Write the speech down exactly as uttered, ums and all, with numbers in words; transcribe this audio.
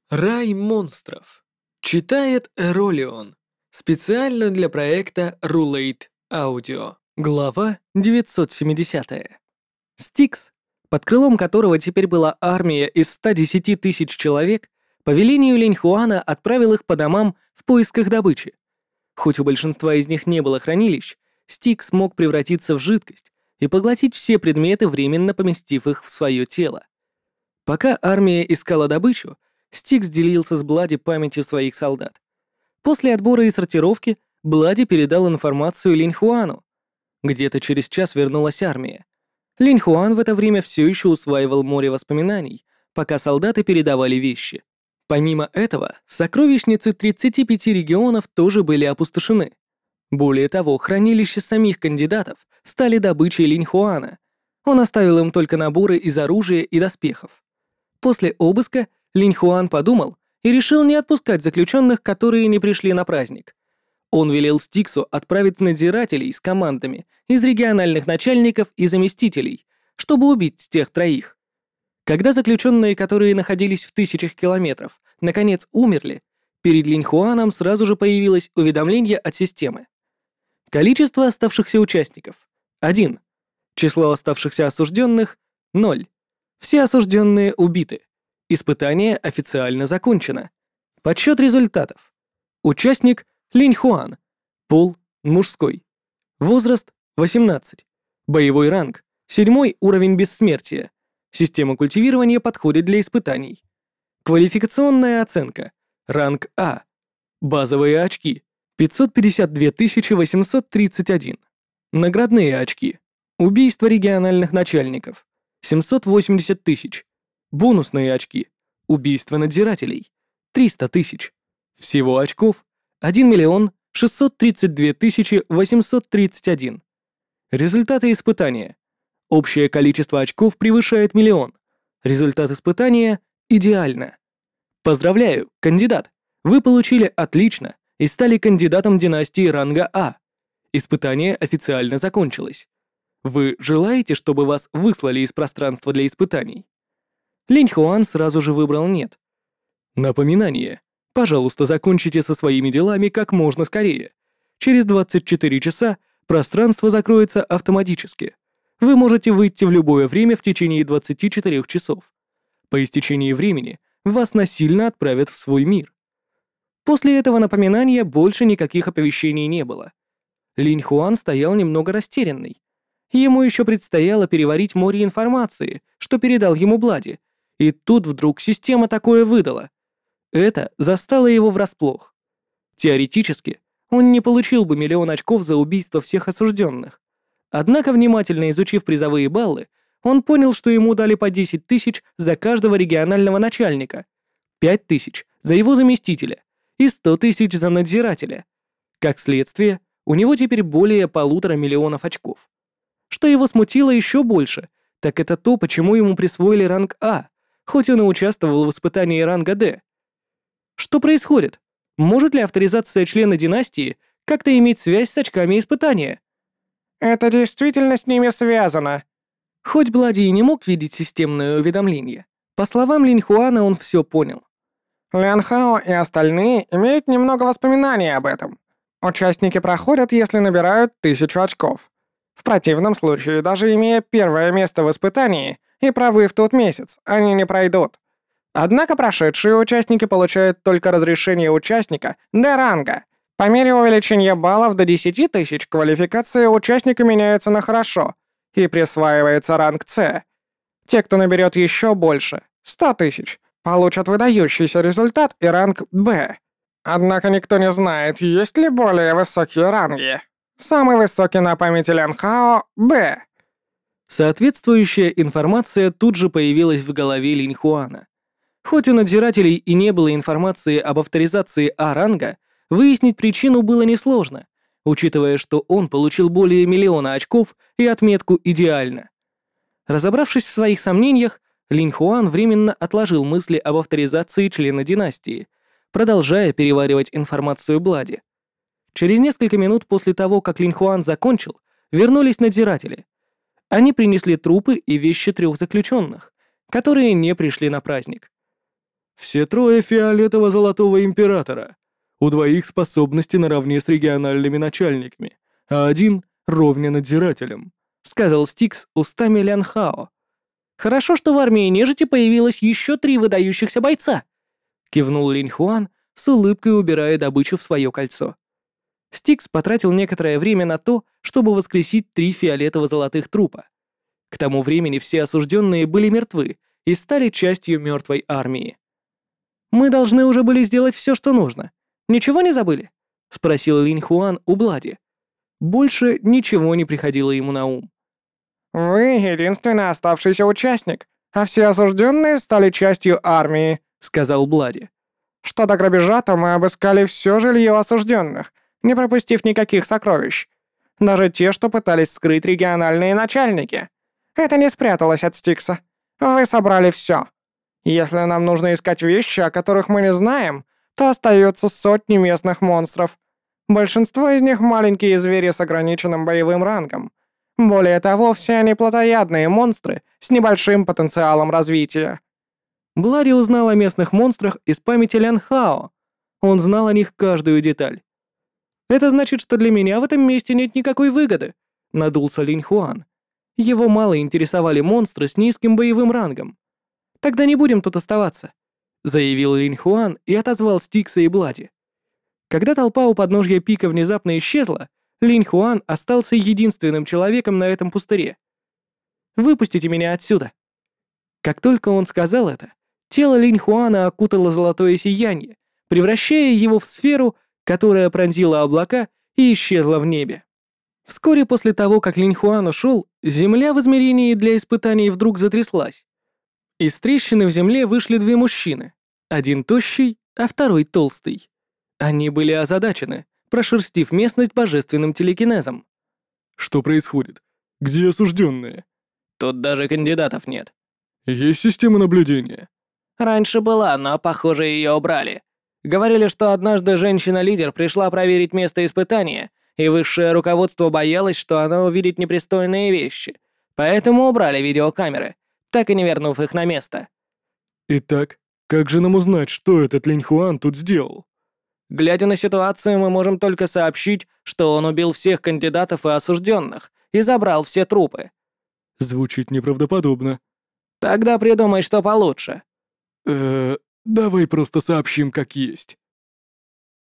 Рай монстров. Читает Эролион. Специально для проекта Rulate Audio. Глава девятьсот семидесятая. Стикс, под крылом которого теперь была армия из ста десяти тысяч человек, по велению Линьхуана отправил их по домам в поисках добычи. Хоть у большинства из них не было хранилищ, Стикс мог превратиться в жидкость и поглотить все предметы, временно поместив их в свое тело. Пока армия искала добычу, Стикс делился с Блади памятью своих солдат. После отбора и сортировки Блади передал информацию Линьхуану. Где-то через час вернулась армия. Линьхуан в это время все еще усваивал море воспоминаний, пока солдаты передавали вещи. Помимо этого, сокровищницы тридцати пяти регионов тоже были опустошены. Более того, хранилища самих кандидатов стали добычей Линьхуана. Он оставил им только наборы из оружия и доспехов. После обыска Линьхуан подумал и решил не отпускать заключенных, которые не пришли на праздник. Он велел Стиксу отправить надзирателей с командами из региональных начальников и заместителей, чтобы убить тех троих. Когда заключенные, которые находились в тысячах километров, наконец умерли, перед Линьхуаном сразу же появилось уведомление от системы. Количество оставшихся участников — один. Число оставшихся осужденных — ноль. Все осужденные убиты. Испытание официально закончено. Подсчет результатов. Участник — Линьхуан. Пол — мужской. Возраст — восемнадцать. Боевой ранг — седьмой уровень бессмертия. Система культивирования подходит для испытаний. Квалификационная оценка. Ранг А. Базовые очки — пятьсот пятьдесят две тысячи восемьсот тридцать один. Наградные очки. Убийство региональных начальников — семьсот восемьдесят тысяч. Бонусные очки. Убийство надзирателей — триста тысяч. Всего очков — один миллион шестьсот тридцать две тысячи восемьсот тридцать один. Результаты испытания. Общее количество очков превышает миллион. Результат испытания идеально. Поздравляю, кандидат! Вы получили отлично и стали кандидатом династии ранга А. Испытание официально закончилось. Вы желаете, чтобы вас выслали из пространства для испытаний? Линьхуан сразу же выбрал «нет». Напоминание. Пожалуйста, закончите со своими делами как можно скорее. Через двадцать четыре часа пространство закроется автоматически. Вы можете выйти в любое время в течение двадцати четырёх часов. По истечении времени вас насильно отправят в свой мир. После этого напоминания больше никаких оповещений не было. Линьхуан стоял немного растерянный. Ему еще предстояло переварить море информации, что передал ему Блади, и тут вдруг система такое выдала. Это застало его врасплох. Теоретически, он не получил бы миллион очков за убийство всех осужденных. Однако, внимательно изучив призовые баллы, он понял, что ему дали по десять тысяч за каждого регионального начальника, пять тысяч за его заместителя и сто тысяч за надзирателя. Как следствие, у него теперь более полутора миллионов очков. Что его смутило еще больше, так это то, почему ему присвоили ранг А, хоть он и участвовал в испытании ранга Д. Что происходит? Может ли авторизация члена династии как-то иметь связь с очками испытания? Это действительно с ними связано. Хоть Блади и не мог видеть системное уведомление, по словам Линьхуана он все понял. Лян Хао и остальные имеют немного воспоминаний об этом. Участники проходят, если набирают тысячу очков. В противном случае, даже имея первое место в испытании и правы в тот месяц, они не пройдут. Однако прошедшие участники получают только разрешение участника Д-ранга. По мере увеличения баллов до десяти тысяч квалификация участника меняется на «хорошо» и присваивается ранг С. Те, кто наберет еще больше, сто тысяч, получат выдающийся результат и ранг Б. Однако никто не знает, есть ли более высокие ранги. Самый высокий на памяти Лян Хао — Б. Соответствующая информация тут же появилась в голове Линьхуана. Хоть у надзирателей и не было информации об авторизации А-ранга, выяснить причину было несложно, учитывая, что он получил более миллиона очков и отметку «идеально». Разобравшись в своих сомнениях, Линьхуан временно отложил мысли об авторизации члена династии, продолжая переваривать информацию Блади. Через несколько минут после того, как Линьхуан закончил, вернулись надзиратели. Они принесли трупы и вещи трех заключенных, которые не пришли на праздник. Все трое фиолетово-золотого императора. У двоих способности наравне с региональными начальниками, а один ровня надзирателем», — сказал Стикс устами Лян Хао. «Хорошо, что в армии нежити появилось еще три выдающихся бойца», — кивнул Линь Хуан, с улыбкой убирая добычу в свое кольцо. Стикс потратил некоторое время на то, чтобы воскресить три фиолетово-золотых трупа. К тому времени все осужденные были мертвы и стали частью мертвой армии. «Мы должны уже были сделать все, что нужно. Ничего не забыли?» — спросил Линь Хуан у Блади. Больше ничего не приходило ему на ум. «Вы единственный оставшийся участник, а все осужденные стали частью армии», — сказал Блади. «Что до грабежа, то мы обыскали все жилье осужденных, не пропустив никаких сокровищ. Даже те, что пытались скрыть региональные начальники. Это не спряталось от Стикса. Вы собрали все. Если нам нужно искать вещи, о которых мы не знаем, то остаются сотни местных монстров. Большинство из них маленькие звери с ограниченным боевым рангом. Более того, все они плотоядные монстры с небольшим потенциалом развития». Блади узнал о местных монстрах из памяти Лян Хао. Он знал о них каждую деталь. «Это значит, что для меня в этом месте нет никакой выгоды», — надулся Линь Хуан. Его мало интересовали монстры с низким боевым рангом. «Тогда не будем тут оставаться», — заявил Линь Хуан и отозвал Стикса и Блади. Когда толпа у подножья пика внезапно исчезла, Линь Хуан остался единственным человеком на этом пустыре. «Выпустите меня отсюда!» Как только он сказал это, тело Линь Хуана окутало золотое сияние, превращая его в сферу, которая пронзила облака и исчезла в небе. Вскоре после того, как Линь Хуан ушел, земля в измерении для испытаний вдруг затряслась. Из трещины в земле вышли две мужчины, один тощий, а второй толстый. Они были озадачены, прошерстив местность божественным телекинезом. «Что происходит? Где осужденные?» «Тут даже кандидатов нет». «Есть система наблюдения?» «Раньше была, но, похоже, ее убрали. Говорили, что однажды женщина-лидер пришла проверить место испытания, и высшее руководство боялось, что она увидит непристойные вещи, поэтому убрали видеокамеры, так и не вернув их на место». «Итак, как же нам узнать, что этот Линь Хуан тут сделал?» «Глядя на ситуацию, мы можем только сообщить, что он убил всех кандидатов и осужденных и забрал все трупы». «Звучит неправдоподобно». «Тогда придумай, что получше». «Э, давай просто сообщим, как есть».